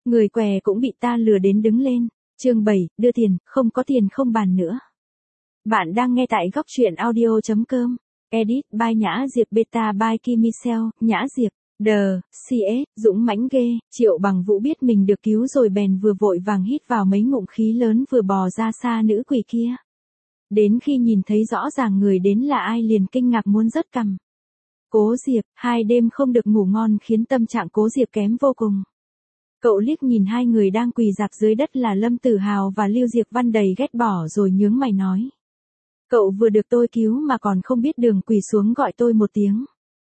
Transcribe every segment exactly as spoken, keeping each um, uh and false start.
Người què cũng bị ta lừa đến đứng lên. Chương bảy, đưa tiền, không có tiền không bàn nữa. Bạn đang nghe tại góc truyện audio chấm com. Edit by Nhã Diệp Beta by Kim Michel, Nhã Diệp. Đờ, xê ét, dũng mãnh ghê. Triệu Bằng Vũ biết mình được cứu rồi bèn vừa vội vàng hít vào mấy ngụm khí lớn vừa bò ra xa nữ quỷ kia. Đến khi nhìn thấy rõ ràng người đến là ai liền kinh ngạc muốn rớt cằm. Cố Diệp, hai đêm không được ngủ ngon khiến tâm trạng Cố Diệp kém vô cùng. Cậu liếc nhìn hai người đang quỳ rạp dưới đất là Lâm Tử Hào và Lưu Diệp Văn đầy ghét bỏ rồi nhướng mày nói. Cậu vừa được tôi cứu mà còn không biết đường, quỳ xuống gọi tôi một tiếng.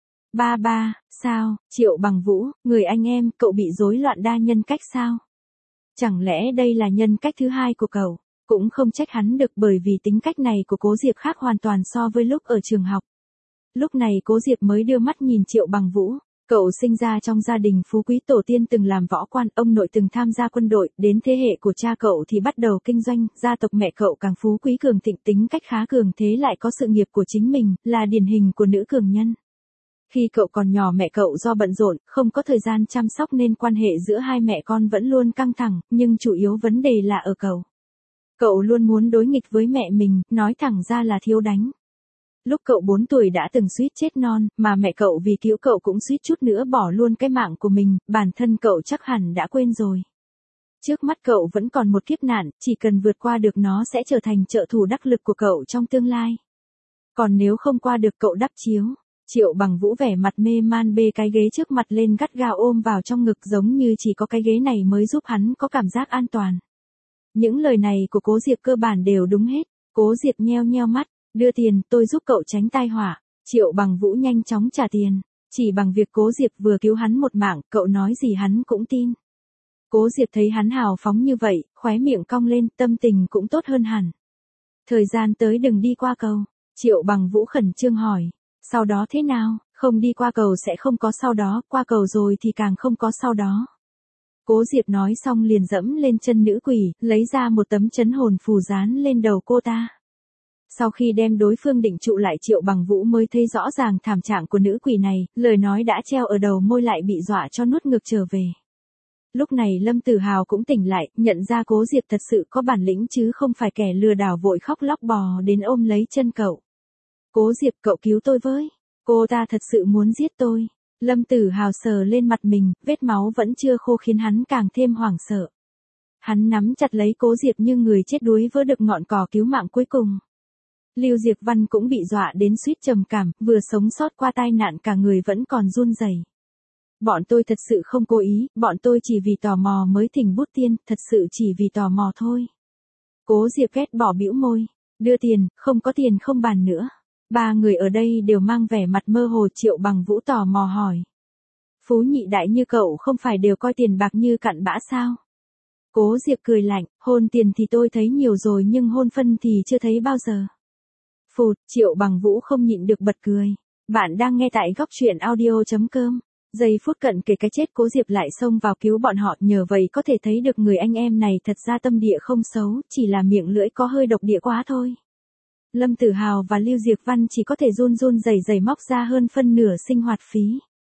Ba ba, sao, Triệu Bằng Vũ, người anh em, cậu bị rối loạn đa nhân cách sao? Chẳng lẽ đây là nhân cách thứ hai của cậu? Cũng không trách hắn được bởi vì tính cách này của Cố Diệp khác hoàn toàn so với lúc ở trường học. Lúc này Cố Diệp mới đưa mắt nhìn Triệu Bằng Vũ. Cậu sinh ra trong gia đình phú quý, tổ tiên từng làm võ quan, ông nội từng tham gia quân đội, đến thế hệ của cha cậu thì bắt đầu kinh doanh, gia tộc mẹ cậu càng phú quý cường thịnh, tính cách khá cường thế lại có sự nghiệp của chính mình, là điển hình của nữ cường nhân. Khi cậu còn nhỏ mẹ cậu do bận rộn, không có thời gian chăm sóc nên quan hệ giữa hai mẹ con vẫn luôn căng thẳng, nhưng chủ yếu vấn đề là ở cậu. Cậu luôn muốn đối nghịch với mẹ mình, nói thẳng ra là thiếu đánh. Lúc cậu bốn tuổi đã từng suýt chết non, mà mẹ cậu vì cứu cậu cũng suýt chút nữa bỏ luôn cái mạng của mình, bản thân cậu chắc hẳn đã quên rồi. Trước mắt cậu vẫn còn một kiếp nạn, chỉ cần vượt qua được nó sẽ trở thành trợ thủ đắc lực của cậu trong tương lai. Còn nếu không qua được cậu đắp chiếu. Triệu Bằng Vũ vẻ mặt mê man bê cái ghế trước mặt lên gắt gao ôm vào trong ngực giống như chỉ có cái ghế này mới giúp hắn có cảm giác an toàn. Những lời này của Cố Diệp cơ bản đều đúng hết. Cố Diệp nheo nheo mắt. Đưa tiền, tôi giúp cậu tránh tai họa. Triệu Bằng Vũ nhanh chóng trả tiền. Chỉ bằng việc Cố Diệp vừa cứu hắn một mạng, cậu nói gì hắn cũng tin. Cố Diệp thấy hắn hào phóng như vậy, khóe miệng cong lên, tâm tình cũng tốt hơn hẳn. Thời gian tới đừng đi qua cầu. Triệu Bằng Vũ khẩn trương hỏi. Sau đó thế nào? Không đi qua cầu sẽ không có sau đó, qua cầu rồi thì càng không có sau đó. Cố Diệp nói xong liền dẫm lên chân nữ quỷ, lấy ra một tấm chấn hồn phù dán lên đầu cô ta. Sau khi đem đối phương định trụ lại, Triệu Bằng Vũ mới thấy rõ ràng thảm trạng của nữ quỷ này, lời nói đã treo ở đầu môi lại bị dọa cho nuốt ngược trở về. Lúc này Lâm Tử Hào cũng tỉnh lại, nhận ra Cố Diệp thật sự có bản lĩnh chứ không phải kẻ lừa đảo, vội khóc lóc bò đến ôm lấy chân cậu. Cố Diệp, cậu cứu tôi với. Cô ta thật sự muốn giết tôi. Lâm Tử Hào sờ lên mặt mình, vết máu vẫn chưa khô khiến hắn càng thêm hoảng sợ. Hắn nắm chặt lấy Cố Diệp như người chết đuối vỡ được ngọn cỏ cứu mạng cuối cùng. Lưu Diệp Văn cũng bị dọa đến suýt trầm cảm, vừa sống sót qua tai nạn cả người vẫn còn run rẩy. Bọn tôi thật sự không cố ý, bọn tôi chỉ vì tò mò mới thỉnh bút tiên, thật sự chỉ vì tò mò thôi. Cố Diệp ghét bỏ bĩu môi. Đưa tiền, không có tiền không bàn nữa. Ba người ở đây đều mang vẻ mặt mơ hồ. Triệu Bằng Vũ tò mò hỏi. Phú nhị đại như cậu không phải đều coi tiền bạc như cặn bã sao? Cố Diệp cười lạnh, hôn tiền thì tôi thấy nhiều rồi nhưng hôn phân thì chưa thấy bao giờ. Phụt, Triệu Bằng Vũ không nhịn được bật cười. Bạn đang nghe tại góc truyện audio chấm com. Giây phút cận kề cái chết Cố Diệp lại xông vào cứu bọn họ, nhờ vậy có thể thấy được người anh em này thật ra tâm địa không xấu, chỉ là miệng lưỡi có hơi độc địa quá thôi. Lâm Tử Hào và Lưu Diệp Văn chỉ có thể run run rẩy rẩy móc ra hơn phân nửa sinh hoạt phí.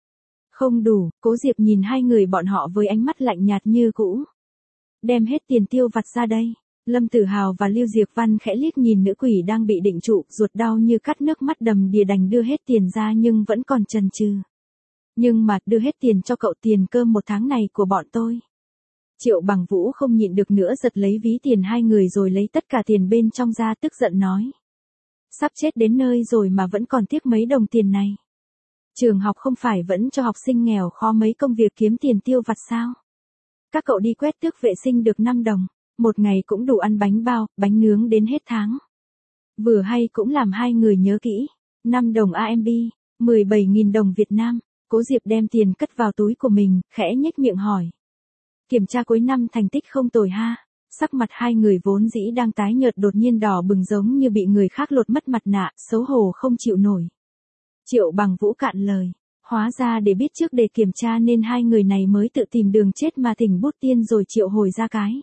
Không đủ, Cố Diệp nhìn hai người bọn họ với ánh mắt lạnh nhạt như cũ. Đem hết tiền tiêu vặt ra đây. Lâm Tử Hào và Lưu Diệp Văn khẽ liếc nhìn nữ quỷ đang bị định trụ, ruột đau như cắt nước mắt đầm đìa đành đưa hết tiền ra nhưng vẫn còn chần chừ. Nhưng mà, đưa hết tiền cho cậu, tiền cơm một tháng này của bọn tôi. Triệu Bằng Vũ không nhịn được nữa giật lấy ví tiền hai người rồi lấy tất cả tiền bên trong ra, tức giận nói. Sắp chết đến nơi rồi mà vẫn còn tiếc mấy đồng tiền này. Trường học không phải vẫn cho học sinh nghèo khó mấy công việc kiếm tiền tiêu vặt sao? Các cậu đi quét tước vệ sinh được năm đồng. Một ngày cũng đủ ăn bánh bao, bánh nướng đến hết tháng. Vừa hay cũng làm hai người nhớ kỹ. năm đồng a em bê, mười bảy nghìn đồng Việt Nam. Cố Diệp đem tiền cất vào túi của mình, khẽ nhếch miệng hỏi. Kiểm tra cuối năm thành tích không tồi ha. Sắc mặt hai người vốn dĩ đang tái nhợt đột nhiên đỏ bừng giống như bị người khác lột mất mặt nạ, xấu hổ không chịu nổi. Triệu Bằng Vũ cạn lời. Hóa ra để biết trước để kiểm tra nên hai người này mới tự tìm đường chết mà thỉnh bút tiên rồi triệu hồi ra cái.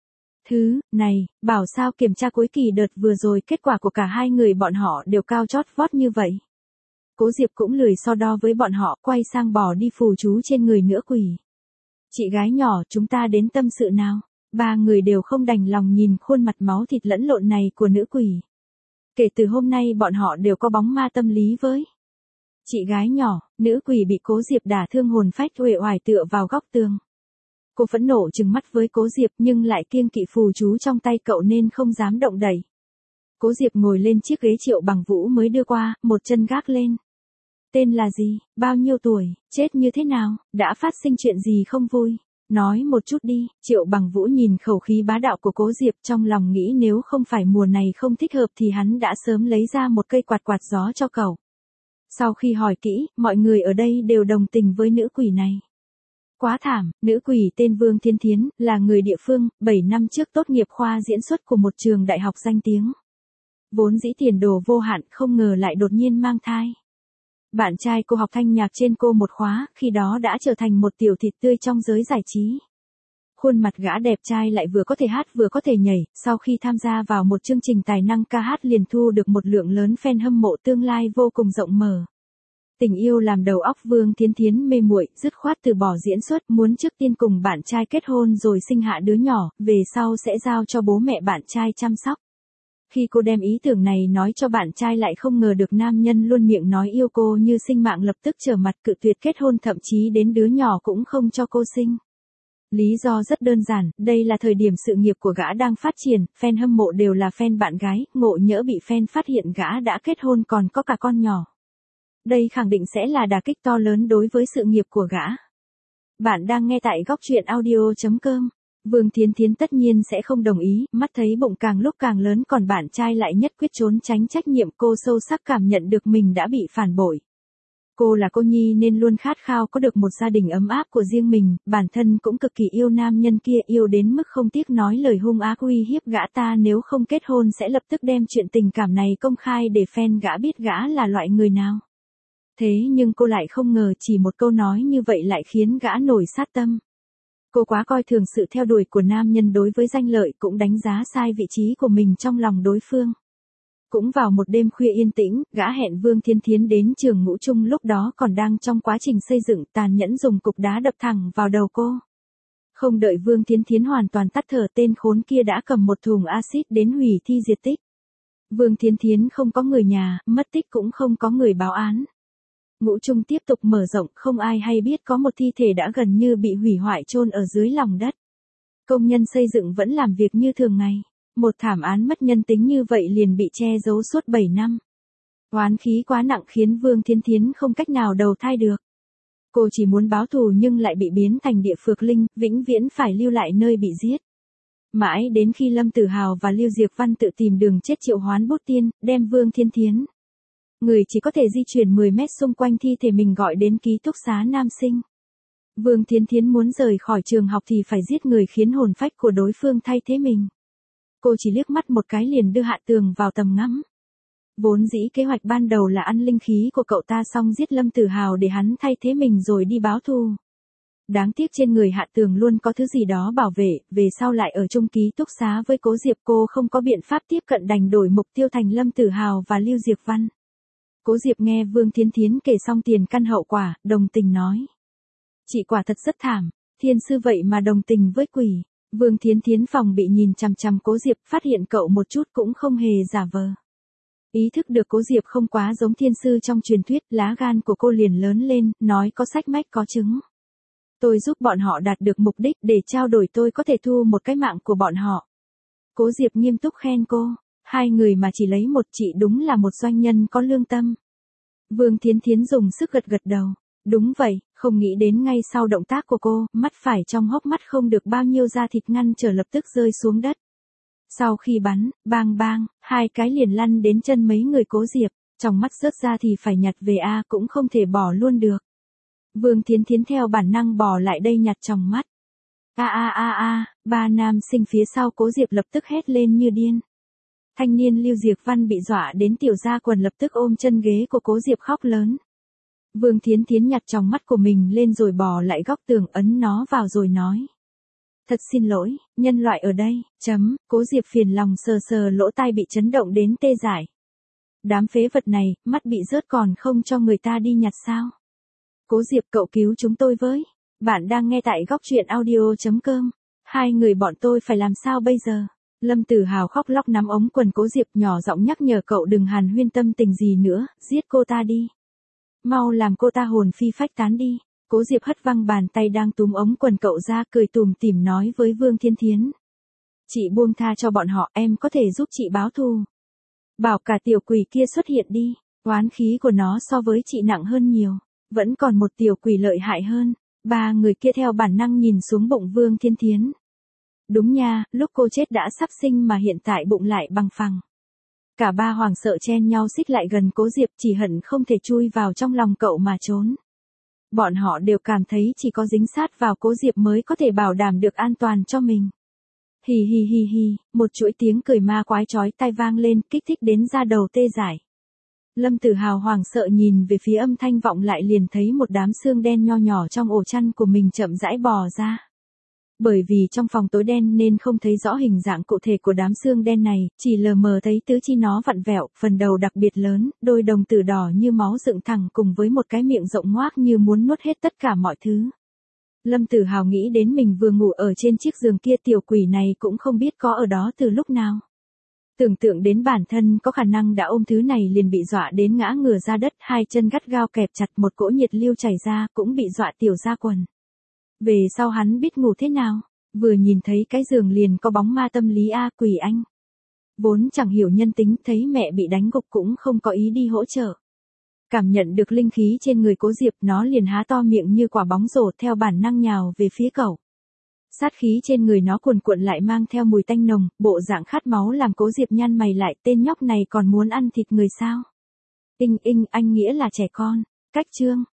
Thứ, này, bảo sao kiểm tra cuối kỳ đợt vừa rồi kết quả của cả hai người bọn họ đều cao chót vót như vậy. Cố Diệp cũng lười so đo với bọn họ, quay sang bỏ đi phù chú trên người nữa quỷ. Chị gái nhỏ, chúng ta đến tâm sự nào. Ba người đều không đành lòng nhìn khuôn mặt máu thịt lẫn lộn này của nữ quỷ. Kể từ hôm nay bọn họ đều có bóng ma tâm lý với. Chị gái nhỏ, nữ quỷ bị Cố Diệp đả thương hồn phách uể oải tựa vào góc tường. Cô phẫn nộ trừng mắt với Cố Diệp nhưng lại kiêng kỵ phù chú trong tay cậu nên không dám động đậy. Cố Diệp ngồi lên chiếc ghế Triệu Bằng Vũ mới đưa qua, một chân gác lên. Tên là gì, bao nhiêu tuổi, chết như thế nào, đã phát sinh chuyện gì không vui? Nói một chút đi. Triệu Bằng Vũ nhìn khẩu khí bá đạo của Cố Diệp trong lòng nghĩ nếu không phải mùa này không thích hợp thì hắn đã sớm lấy ra một cây quạt quạt gió cho cậu. Sau khi hỏi kỹ, mọi người ở đây đều đồng tình với nữ quỷ này. Quá thảm, nữ quỷ tên Vương Thiên Thiến, là người địa phương, bảy năm trước tốt nghiệp khoa diễn xuất của một trường đại học danh tiếng. Vốn dĩ tiền đồ vô hạn, không ngờ lại đột nhiên mang thai. Bạn trai cô học thanh nhạc trên cô một khóa, khi đó đã trở thành một tiểu thịt tươi trong giới giải trí. Khuôn mặt gã đẹp trai lại vừa có thể hát vừa có thể nhảy, sau khi tham gia vào một chương trình tài năng ca hát liền thu được một lượng lớn fan hâm mộ tương lai vô cùng rộng mở. Tình yêu làm đầu óc Vương Thiên Thiến mê muội, dứt khoát từ bỏ diễn xuất, muốn trước tiên cùng bạn trai kết hôn rồi sinh hạ đứa nhỏ, về sau sẽ giao cho bố mẹ bạn trai chăm sóc. Khi cô đem ý tưởng này nói cho bạn trai lại không ngờ được nam nhân luôn miệng nói yêu cô như sinh mạng lập tức trở mặt cự tuyệt kết hôn, thậm chí đến đứa nhỏ cũng không cho cô sinh. Lý do rất đơn giản, đây là thời điểm sự nghiệp của gã đang phát triển, fan hâm mộ đều là fan bạn gái, ngộ nhỡ bị fan phát hiện gã đã kết hôn còn có cả con nhỏ. Đây khẳng định sẽ là đả kích to lớn đối với sự nghiệp của gã. Bạn đang nghe tại góc truyện audio chấm com. Vương Thiên Thiến tất nhiên sẽ không đồng ý, mắt thấy bụng càng lúc càng lớn còn bạn trai lại nhất quyết trốn tránh trách nhiệm, cô sâu sắc cảm nhận được mình đã bị phản bội. Cô là cô nhi nên luôn khát khao có được một gia đình ấm áp của riêng mình, bản thân cũng cực kỳ yêu nam nhân kia, yêu đến mức không tiếc nói lời hung ác uy hiếp gã ta nếu không kết hôn sẽ lập tức đem chuyện tình cảm này công khai để fan gã biết gã là loại người nào. Thế nhưng cô lại không ngờ chỉ một câu nói như vậy lại khiến gã nổi sát tâm. Cô quá coi thường sự theo đuổi của nam nhân đối với danh lợi, cũng đánh giá sai vị trí của mình trong lòng đối phương. Cũng vào một đêm khuya yên tĩnh, gã hẹn Vương Thiên Thiến đến trường ngũ trung, lúc đó còn đang trong quá trình xây dựng, tàn nhẫn dùng cục đá đập thẳng vào đầu cô. Không đợi Vương Thiên Thiến hoàn toàn tắt thở, tên khốn kia đã cầm một thùng axit đến hủy thi diệt tích. Vương Thiên Thiến không có người nhà, mất tích cũng không có người báo án. Ngũ trung tiếp tục mở rộng, không ai hay biết có một thi thể đã gần như bị hủy hoại chôn ở dưới lòng đất. Công nhân xây dựng vẫn làm việc như thường ngày. Một thảm án mất nhân tính như vậy liền bị che giấu suốt bảy năm. Oán khí quá nặng khiến Vương Thiên Thiến không cách nào đầu thai được. Cô chỉ muốn báo thù nhưng lại bị biến thành địa phược linh, vĩnh viễn phải lưu lại nơi bị giết. Mãi đến khi Lâm Tử Hào và Lưu Diệp Văn tự tìm đường chết triệu hoán bút tiên, đem Vương Thiên Thiến, người chỉ có thể di chuyển mười mét xung quanh thi thể mình, gọi đến ký túc xá nam sinh. Vương Thiên Thiến muốn rời khỏi trường học thì phải giết người khiến hồn phách của đối phương thay thế mình. Cô chỉ liếc mắt một cái liền đưa Hạ Tường vào tầm ngắm. Vốn dĩ kế hoạch ban đầu là ăn linh khí của cậu ta xong giết Lâm Tử Hào để hắn thay thế mình rồi đi báo thù. Đáng tiếc trên người Hạ Tường luôn có thứ gì đó bảo vệ, về sau lại ở chung ký túc xá với Cố Diệp, cô không có biện pháp tiếp cận đành đổi mục tiêu thành Lâm Tử Hào và Lưu Diệp Văn. Cố Diệp nghe Vương Thiên Thiến kể xong tiền căn hậu quả, đồng tình nói. Chị quả thật rất thảm, thiên sư vậy mà đồng tình với quỷ. Vương Thiên Thiến phòng bị nhìn chằm chằm Cố Diệp, phát hiện cậu một chút cũng không hề giả vờ. Ý thức được Cố Diệp không quá giống thiên sư trong truyền thuyết, lá gan của cô liền lớn lên, nói có sách mách có chứng. Tôi giúp bọn họ đạt được mục đích, để trao đổi tôi có thể thu một cái mạng của bọn họ. Cố Diệp nghiêm túc khen cô, hai người mà chỉ lấy một chị đúng là một doanh nhân có lương tâm. Vương Thiên Thiến dùng sức gật gật đầu. Đúng vậy, không nghĩ đến ngay sau động tác của cô, mắt phải trong hốc mắt không được bao nhiêu da thịt ngăn trở lập tức rơi xuống đất. Sau khi bắn, bang bang, hai cái liền lăn đến chân mấy người Cố Diệp, trong mắt rớt ra thì phải nhặt về a, cũng không thể bỏ luôn được. Vương Thiên Thiến theo bản năng bỏ lại đây nhặt trong mắt. A a a a, ba nam sinh phía sau Cố Diệp lập tức hét lên như điên. Thanh niên Lưu Diệp Văn bị dọa đến tiểu ra quần lập tức ôm chân ghế của Cố Diệp khóc lớn. Vương Thiên Thiến nhặt trong mắt của mình lên rồi bỏ lại góc tường, ấn nó vào rồi nói. Thật xin lỗi, nhân loại ở đây, chấm, Cố Diệp phiền lòng sờ sờ lỗ tai bị chấn động đến tê dại. Đám phế vật này, mắt bị rớt còn không cho người ta đi nhặt sao? Cố Diệp cậu cứu chúng tôi với. Bạn đang nghe tại góc truyện audio.com. Hai người bọn tôi phải làm sao bây giờ? Lâm Tử Hào khóc lóc nắm ống quần Cố Diệp, nhỏ giọng nhắc nhở cậu đừng hàn huyên tâm tình gì nữa, giết cô ta đi. Mau làm cô ta hồn phi phách tán đi. Cố Diệp hất văng bàn tay đang túm ống quần cậu ra, cười tủm tỉm nói với Vương Thiên Thiến. Chị buông tha cho bọn họ, em có thể giúp chị báo thù. Bảo cả tiểu quỷ kia xuất hiện đi, oán khí của nó so với chị nặng hơn nhiều, vẫn còn một tiểu quỷ lợi hại hơn. Ba người kia theo bản năng nhìn xuống bụng Vương Thiên Thiến. Đúng nha, lúc cô chết đã sắp sinh mà hiện tại bụng lại bằng phẳng. Cả ba hoảng sợ chen nhau xích lại gần Cố Diệp, chỉ hận không thể chui vào trong lòng cậu mà trốn. Bọn họ đều cảm thấy chỉ có dính sát vào Cố Diệp mới có thể bảo đảm được an toàn cho mình. Hì hì hì hì, một chuỗi tiếng cười ma quái chói tai vang lên, kích thích đến da đầu tê dại. Lâm Tử Hào hoảng sợ nhìn về phía âm thanh vọng lại, liền thấy một đám xương đen nho nhỏ trong ổ chăn của mình chậm rãi bò ra. Bởi vì trong phòng tối đen nên không thấy rõ hình dạng cụ thể của đám xương đen này, chỉ lờ mờ thấy tứ chi nó vặn vẹo, phần đầu đặc biệt lớn, đôi đồng tử đỏ như máu dựng thẳng cùng với một cái miệng rộng ngoác như muốn nuốt hết tất cả mọi thứ. Lâm Tử Hào nghĩ đến mình vừa ngủ ở trên chiếc giường kia, tiểu quỷ này cũng không biết có ở đó từ lúc nào. Tưởng tượng đến bản thân có khả năng đã ôm thứ này liền bị dọa đến ngã ngửa ra đất, hai chân gắt gao kẹp chặt, một cỗ nhiệt lưu chảy ra, cũng bị dọa tiểu ra quần. Về sau hắn biết ngủ thế nào, vừa nhìn thấy cái giường liền có bóng ma tâm lý a quỷ anh. Vốn chẳng hiểu nhân tính, thấy mẹ bị đánh gục cũng không có ý đi hỗ trợ. Cảm nhận được linh khí trên người Cố Diệp, nó liền há to miệng như quả bóng rổ, theo bản năng nhào về phía cậu. Sát khí trên người nó cuồn cuộn lại mang theo mùi tanh nồng, bộ dạng khát máu làm Cố Diệp nhăn mày lại, tên nhóc này còn muốn ăn thịt người sao? Inh inh, anh nghĩa là trẻ con. Cách chương.